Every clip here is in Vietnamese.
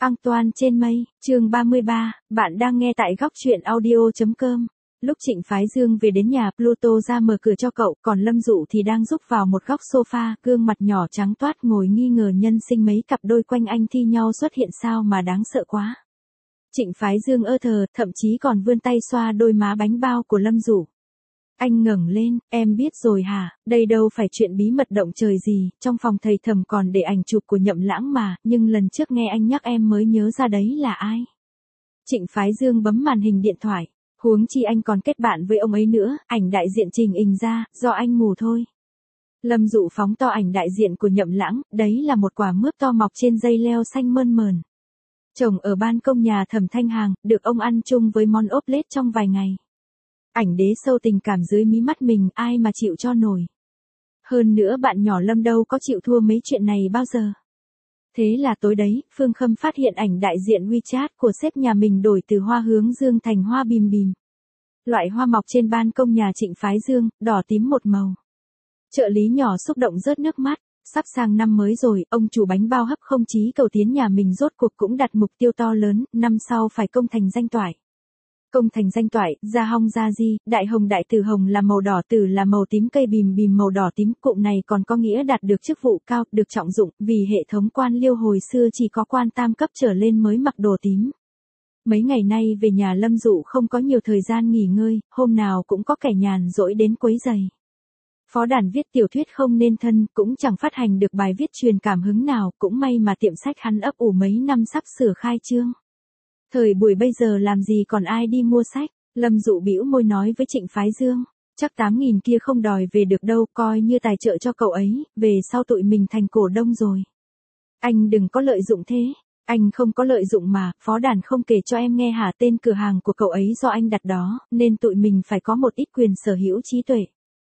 Antoine trên mây, chương 33, bạn đang nghe tại góc truyện audio.com. Lúc Trịnh Phái Dương về đến nhà, Pluto ra mở cửa cho cậu, còn Lâm Dụ thì đang rúc vào một góc sofa, gương mặt nhỏ trắng toát ngồi nghi ngờ nhân sinh mấy cặp đôi quanh anh thi nhau xuất hiện sao mà đáng sợ quá. Trịnh Phái Dương ơ thờ, thậm chí còn vươn tay xoa đôi má bánh bao của Lâm Dụ. Anh ngẩng lên, em biết rồi hả, đây đâu phải chuyện bí mật động trời gì, trong phòng thầy thầm còn để ảnh chụp của Nhậm Lãng mà, nhưng lần trước nghe anh nhắc em mới nhớ ra đấy là ai. Trịnh Phái Dương bấm màn hình điện thoại, huống chi anh còn kết bạn với ông ấy nữa, ảnh đại diện trình ình ra, do anh mù thôi. Lâm Dụ phóng to ảnh đại diện của Nhậm Lãng, đấy là một quả mướp to mọc trên dây leo xanh mơn mờn. Trồng ở ban công nhà Thẩm Thanh Hàng, được ông ăn chung với món ốp lết trong vài ngày. Ảnh đế sâu tình cảm dưới mí mắt mình, ai mà chịu cho nổi. Hơn nữa bạn nhỏ Lâm đâu có chịu thua mấy chuyện này bao giờ. Thế là tối đấy, Phương Khâm phát hiện ảnh đại diện WeChat của sếp nhà mình đổi từ hoa hướng dương thành hoa bìm bìm. Loại hoa mọc trên ban công nhà Trịnh Phái Dương, đỏ tím một màu. Trợ lý nhỏ xúc động rớt nước mắt, sắp sang năm mới rồi, ông chủ bánh bao hấp không chí cầu tiến nhà mình rốt cuộc cũng đặt mục tiêu to lớn, năm sau phải công thành danh toại. Công thành danh toại, gia hong gia di, đại hồng đại tử hồng là màu đỏ, tử là màu tím, cây bìm bìm màu đỏ tím. Cụm này còn có nghĩa đạt được chức vụ cao, được trọng dụng, vì hệ thống quan liêu hồi xưa chỉ có quan tam cấp trở lên mới mặc đồ tím. Mấy ngày nay về nhà Lâm Dụ không có nhiều thời gian nghỉ ngơi, hôm nào cũng có kẻ nhàn rỗi đến quấy giày. Phó Đàn viết tiểu thuyết không nên thân, cũng chẳng phát hành được bài viết truyền cảm hứng nào, cũng may mà tiệm sách hắn ấp ủ mấy năm sắp sửa khai trương. Thời buổi bây giờ làm gì còn ai đi mua sách, Lâm Dụ bĩu môi nói với Trịnh Phái Dương, chắc 8.000 kia không đòi về được đâu, coi như tài trợ cho cậu ấy, về sau tụi mình thành cổ đông rồi. Anh đừng có lợi dụng thế, anh không có lợi dụng mà, Phó Đàn không kể cho em nghe hả, tên cửa hàng của cậu ấy do anh đặt đó, nên tụi mình phải có một ít quyền sở hữu trí tuệ.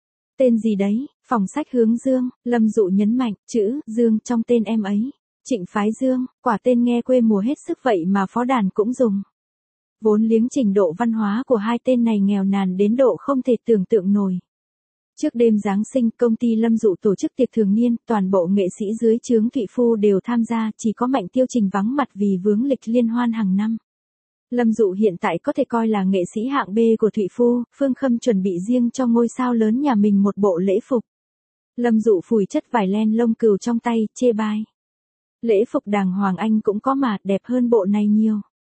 Tên gì đấy, phòng sách hướng Dương, Lâm Dụ nhấn mạnh, chữ Dương trong tên em ấy. Trịnh Phái Dương, quả tên nghe quê mùa hết sức vậy mà Phó Đàn cũng dùng. Vốn liếng trình độ văn hóa của hai tên này nghèo nàn đến độ không thể tưởng tượng nổi. Trước đêm Giáng sinh, công ty Lâm Dụ tổ chức tiệc thường niên, toàn bộ nghệ sĩ dưới trướng Thụy Phu đều tham gia, chỉ có Mạnh Tiêu Trình vắng mặt vì vướng lịch liên hoan hàng năm. Lâm Dụ hiện tại có thể coi là nghệ sĩ hạng B của Thụy Phu, Phương Khâm chuẩn bị riêng cho ngôi sao lớn nhà mình một bộ lễ phục. Lâm Dụ phủi chất vải len lông cừu trong tay, chê bai. Lễ phục đàng hoàng anh cũng có mà, đẹp hơn bộ này nhiều.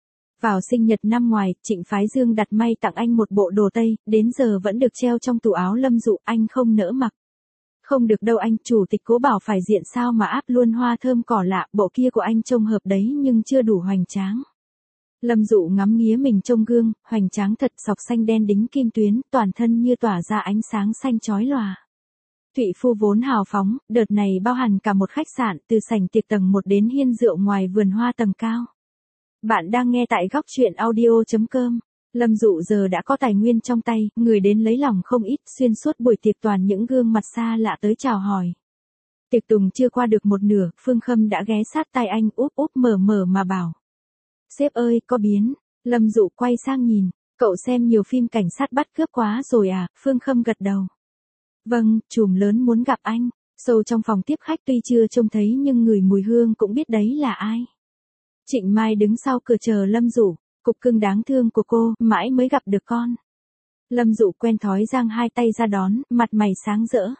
Vào sinh nhật năm ngoài, Trịnh Phái Dương đặt may tặng anh một bộ đồ tây, đến giờ vẫn được treo trong tủ áo Lâm Dụ, anh không nỡ mặc. Không được đâu anh, chủ tịch Cố bảo phải diện sao mà áp luôn hoa thơm cỏ lạ, bộ kia của anh trông hợp đấy nhưng chưa đủ hoành tráng. Lâm Dụ ngắm nghía mình trong gương, hoành tráng thật, sọc xanh đen đính kim tuyến, toàn thân như tỏa ra ánh sáng xanh chói lòa. Thụy Phu vốn hào phóng, đợt này bao hẳn cả một khách sạn, từ sảnh tiệc tầng 1 đến hiên rượu ngoài vườn hoa tầng cao. Bạn đang nghe tại góc truyện audio.com. Lâm Dụ giờ đã có tài nguyên trong tay, người đến lấy lòng không ít, xuyên suốt buổi tiệc toàn những gương mặt xa lạ tới chào hỏi. Tiệc tùng chưa qua được một nửa, Phương Khâm đã ghé sát tai anh úp úp mở mở mà bảo. Sếp ơi, có biến. Lâm Dụ quay sang nhìn, cậu xem nhiều phim cảnh sát bắt cướp quá rồi à, Phương Khâm gật đầu. Vâng, trùm lớn muốn gặp anh. Sâu trong phòng tiếp khách tuy chưa trông thấy nhưng ngửi mùi hương cũng biết đấy là ai. Trịnh Mai đứng sau cửa chờ Lâm Dụ, cục cưng đáng thương của cô, mãi mới gặp được con. Lâm Dụ quen thói giang hai tay ra đón, mặt mày sáng rỡ.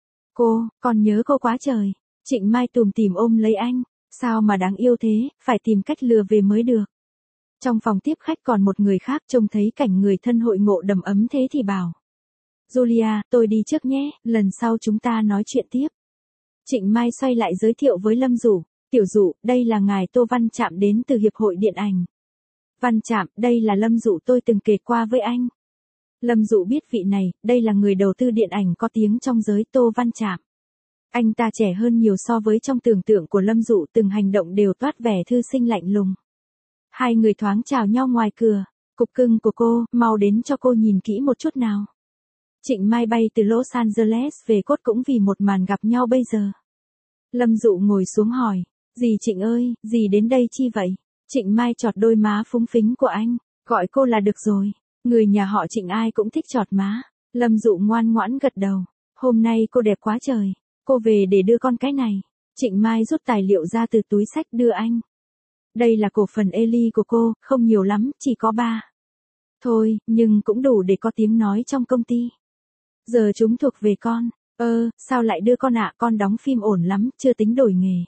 Con nhớ cô quá trời. Trịnh Mai tủm tỉm ôm lấy anh, sao mà đáng yêu thế, phải tìm cách lừa về mới được. Trong phòng tiếp khách còn một người khác trông thấy cảnh người thân hội ngộ đầm ấm thế thì bảo. Julia, tôi đi trước nhé, lần sau chúng ta nói chuyện tiếp. Trịnh Mai xoay lại giới thiệu với Lâm Dụ, tiểu Dụ, đây là ngài Tô Văn Trạm đến từ Hiệp hội Điện ảnh. Văn Trạm, đây là Lâm Dụ tôi từng kể qua với anh. Lâm Dụ biết vị này, đây là người đầu tư điện ảnh có tiếng trong giới Tô Văn Trạm. Anh ta trẻ hơn nhiều so với trong tưởng tượng của Lâm Dụ, từng hành động đều toát vẻ thư sinh lạnh lùng. Hai người thoáng chào nhau ngoài cửa, cục cưng của cô, mau đến cho cô nhìn kỹ một chút nào. Trịnh Mai bay từ Los Angeles về cốt cũng vì một màn gặp nhau bây giờ. Lâm Dụ ngồi xuống hỏi, dì Trịnh ơi, dì đến đây chi vậy? Trịnh Mai chọt đôi má phúng phính của anh, gọi cô là được rồi, người nhà họ Trịnh ai cũng thích chọt má. Lâm Dụ ngoan ngoãn gật đầu, hôm nay cô đẹp quá trời, cô về để đưa con cái này. Trịnh Mai rút tài liệu ra từ túi sách đưa anh. Đây là cổ phần Ellie của cô, không nhiều lắm, chỉ có 3. Thôi, nhưng cũng đủ để có tiếng nói trong công ty. Giờ chúng thuộc về con. Sao lại đưa con ạ, con đóng phim ổn lắm, chưa tính đổi nghề.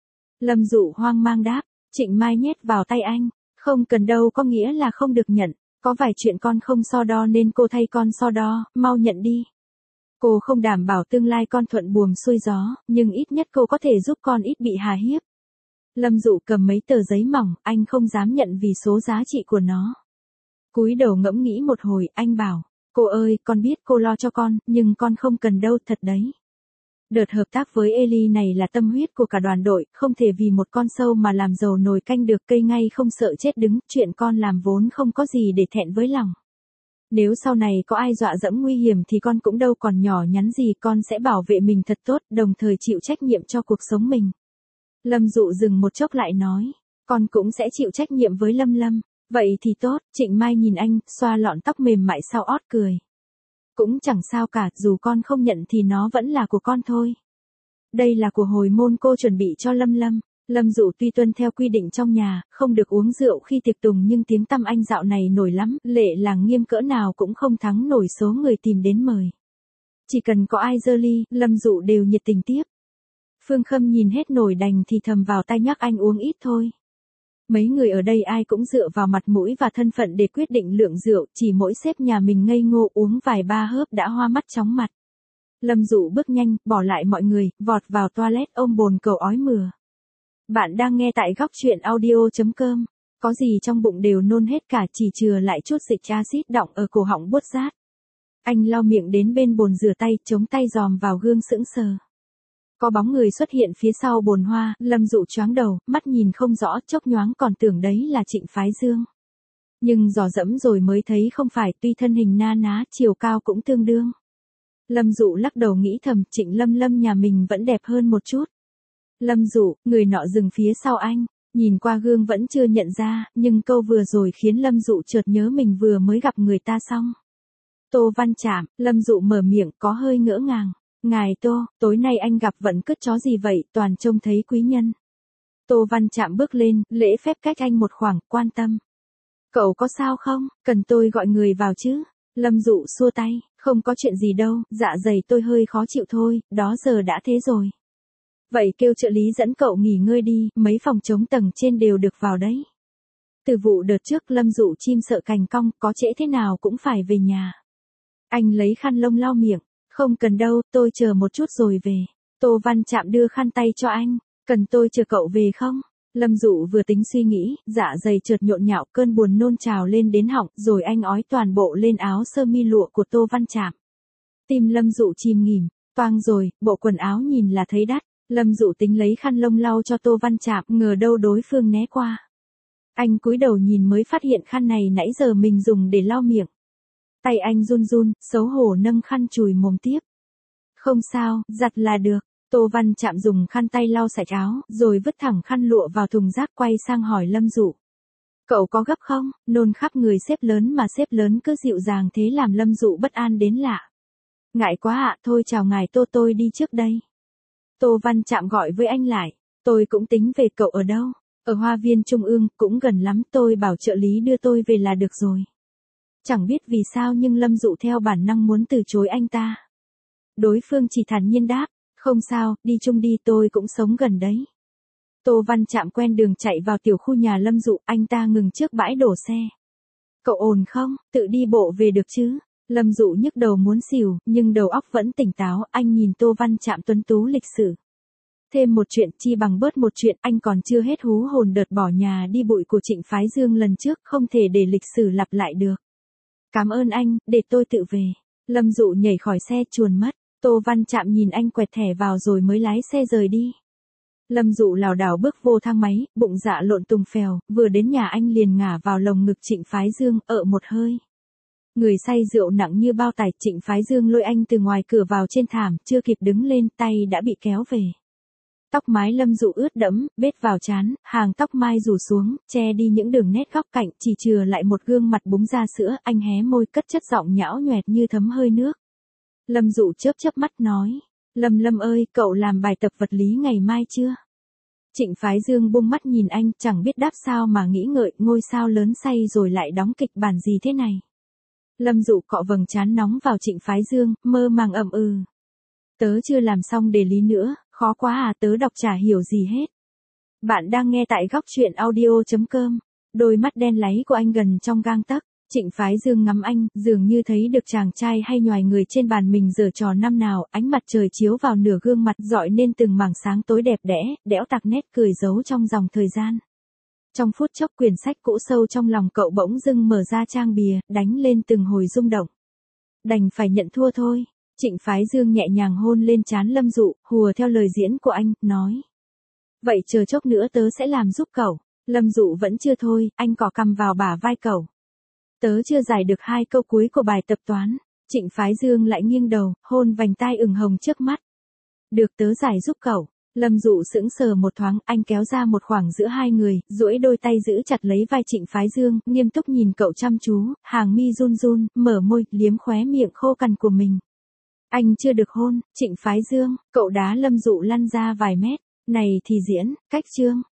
Lâm Dụ hoang mang đáp, Trịnh Mai nhét vào tay anh. Không cần đâu có nghĩa là không được nhận, có vài chuyện con không so đo nên cô thay con so đo, mau nhận đi. Cô không đảm bảo tương lai con thuận buồm xuôi gió, nhưng ít nhất cô có thể giúp con ít bị hà hiếp. Lâm Dụ cầm mấy tờ giấy mỏng, anh không dám nhận vì số giá trị của nó. Cúi đầu ngẫm nghĩ một hồi, anh bảo, cô ơi, con biết cô lo cho con, nhưng con không cần đâu, thật đấy. Đợt hợp tác với Ellie này là tâm huyết của cả đoàn đội, không thể vì một con sâu mà làm dầu nồi canh được, cây ngay không sợ chết đứng, chuyện con làm vốn không có gì để thẹn với lòng. Nếu sau này có ai dọa dẫm nguy hiểm thì con cũng đâu còn nhỏ nhắn gì, con sẽ bảo vệ mình thật tốt, đồng thời chịu trách nhiệm cho cuộc sống mình. Lâm Dụ dừng một chốc lại nói, con cũng sẽ chịu trách nhiệm với Lâm Lâm. Vậy thì tốt, Trịnh Mai nhìn anh, xoa lọn tóc mềm mại sau ót cười. Cũng chẳng sao cả, dù con không nhận thì nó vẫn là của con thôi. Đây là của hồi môn cô chuẩn bị cho Lâm Lâm. Lâm Dụ tuy tuân theo quy định trong nhà, không được uống rượu khi tiệc tùng, nhưng tiếng tăm anh dạo này nổi lắm, lệ làng nghiêm cỡ nào cũng không thắng nổi số người tìm đến mời. Chỉ cần có ai giơ ly, Lâm Dụ đều nhiệt tình tiếp. Phương Khâm nhìn hết nổi đành thì thầm vào tai nhắc anh uống ít thôi. Mấy người ở đây ai cũng dựa vào mặt mũi và thân phận để quyết định lượng rượu, chỉ mỗi sếp nhà mình ngây ngô uống vài ba hớp đã hoa mắt chóng mặt. Lâm Dụ bước nhanh, bỏ lại mọi người, vọt vào toilet ôm bồn cầu ói mửa. Bạn đang nghe tại góc truyện audio.com. Có gì trong bụng đều nôn hết cả, chỉ chừa lại chút dịch axit đọng ở cổ họng buốt rát. Anh lau miệng đến bên bồn rửa tay, chống tay dòm vào gương sững sờ. Có bóng người xuất hiện phía sau bồn hoa, Lâm Dụ choáng đầu, mắt nhìn không rõ, chốc nhoáng còn tưởng đấy là Trịnh Phái Dương. Nhưng dò dẫm rồi mới thấy không phải, tuy thân hình na ná, chiều cao cũng tương đương. Lâm Dụ lắc đầu nghĩ thầm, Trịnh Lâm Lâm nhà mình vẫn đẹp hơn một chút. Lâm Dụ, người nọ dừng phía sau anh, nhìn qua gương vẫn chưa nhận ra, nhưng câu vừa rồi khiến Lâm Dụ chợt nhớ mình vừa mới gặp người ta xong. Tô Văn Trạm, Lâm Dụ mở miệng có hơi ngỡ ngàng. Ngài Tô, tối nay anh gặp vận cứt chó gì vậy, toàn trông thấy quý nhân. Tô Văn Trạm bước lên, lễ phép cách anh một khoảng, quan tâm. Cậu có sao không, cần tôi gọi người vào chứ? Lâm Dụ xua tay, không có chuyện gì đâu, dạ dày tôi hơi khó chịu thôi, đó giờ đã thế rồi. Vậy kêu trợ lý dẫn cậu nghỉ ngơi đi, mấy phòng trống tầng trên đều được vào đấy. Từ vụ đợt trước Lâm Dụ chim sợ cành cong, có trễ thế nào cũng phải về nhà. Anh lấy khăn lông lau miệng. Không cần đâu, tôi chờ một chút rồi về. Tô Văn Trạm đưa khăn tay cho anh. Cần tôi chờ cậu về không? Lâm Dụ vừa tính suy nghĩ, dạ dày chợt nhộn nhạo, cơn buồn nôn trào lên đến họng, rồi anh ói toàn bộ lên áo sơ mi lụa của Tô Văn Trạm. Tim Lâm Dụ chìm nghỉm, toang rồi, bộ quần áo nhìn là thấy đắt. Lâm Dụ tính lấy khăn lông lau cho Tô Văn Trạm, ngờ đâu đối phương né qua. Anh cúi đầu nhìn mới phát hiện khăn này nãy giờ mình dùng để lau miệng. Tay anh run run, xấu hổ nâng khăn chùi mồm tiếp. Không sao, giặt là được. Tô Văn Trạm dùng khăn tay lau sạch áo, rồi vứt thẳng khăn lụa vào thùng rác, quay sang hỏi Lâm Dụ. Cậu có gấp không? Nôn khắp người sếp lớn mà sếp lớn cứ dịu dàng thế làm Lâm Dụ bất an đến lạ. Ngại quá ạ, thôi chào ngài Tô, tôi đi trước đây. Tô Văn Trạm gọi với anh lại. Tôi cũng tính về, cậu ở đâu? Ở Hoa viên Trung ương, cũng gần lắm, tôi bảo trợ lý đưa tôi về là được rồi. Chẳng biết vì sao nhưng Lâm Dụ theo bản năng muốn từ chối anh ta. Đối phương chỉ thản nhiên đáp, không sao, đi chung đi, tôi cũng sống gần đấy. Tô Văn Trạm quen đường chạy vào tiểu khu nhà Lâm Dụ, anh ta ngừng trước bãi đổ xe. Cậu ổn không, tự đi bộ về được chứ? Lâm Dụ nhức đầu muốn xỉu, nhưng đầu óc vẫn tỉnh táo, anh nhìn Tô Văn Trạm tuấn tú lịch sự. Thêm một chuyện chi bằng bớt một chuyện, anh còn chưa hết hú hồn đợt bỏ nhà đi bụi của Trịnh Phái Dương lần trước, không thể để lịch sử lặp lại được. Cảm ơn anh, để tôi tự về. Lâm Dụ nhảy khỏi xe chuồn mất. Tô Văn Trạm nhìn anh quẹt thẻ vào rồi mới lái xe rời đi. Lâm Dụ lảo đảo bước vô thang máy, bụng dạ lộn tùng phèo, vừa đến nhà anh liền ngả vào lồng ngực Trịnh Phái Dương, một hơi. Người say rượu nặng như bao tải, Trịnh Phái Dương lôi anh từ ngoài cửa vào trên thảm, chưa kịp đứng lên, tay đã bị kéo về. Tóc mái Lâm Dụ ướt đẫm, bết vào trán, hàng tóc mai rủ xuống, che đi những đường nét góc cạnh, chỉ chừa lại một gương mặt búng ra sữa, anh hé môi cất chất giọng nhão nhoẹt như thấm hơi nước. Lâm Dụ chớp chớp mắt nói, Lâm Lâm ơi, cậu làm bài tập vật lý ngày mai chưa? Trịnh Phái Dương buông mắt nhìn anh, chẳng biết đáp sao mà nghĩ ngợi, ngôi sao lớn say rồi lại đóng kịch bản gì thế này. Lâm Dụ cọ vầng trán nóng vào Trịnh Phái Dương, mơ màng ậm ừ. Tớ chưa làm xong đề lý nữa, khó quá à, tớ đọc chả hiểu gì hết. Bạn đang nghe tại góc truyện audio.com. Đôi mắt đen láy của anh gần trong gang tấc. Trịnh Phái Dương ngắm anh, dường như thấy được chàng trai hay nhoài người trên bàn mình giở trò năm nào, ánh mặt trời chiếu vào nửa gương mặt rọi nên từng mảng sáng tối đẹp đẽ, đẽo tặc nét cười giấu trong dòng thời gian. Trong phút chốc quyển sách cũ sâu trong lòng cậu bỗng dưng mở ra trang bìa, đánh lên từng hồi rung động. Đành phải nhận thua thôi. Trịnh Phái Dương nhẹ nhàng hôn lên trán Lâm Dụ, hùa theo lời diễn của anh, nói. Vậy chờ chốc nữa tớ sẽ làm giúp cậu. Lâm Dụ vẫn chưa thôi, anh cỏ cằm vào bả vai cậu. Tớ chưa giải được 2 câu cuối của bài tập toán. Trịnh Phái Dương lại nghiêng đầu, hôn vành tai ửng hồng trước mắt. Được, tớ giải giúp cậu. Lâm Dụ sững sờ một thoáng, anh kéo ra một khoảng giữa hai người, duỗi đôi tay giữ chặt lấy vai Trịnh Phái Dương, nghiêm túc nhìn cậu chăm chú, hàng mi run run, mở môi, liếm khóe miệng khô cằn của mình. Anh chưa được hôn. Trịnh Phái Dương, cậu đá Lâm Dụ lăn ra vài mét. Này thì diễn, cách chương.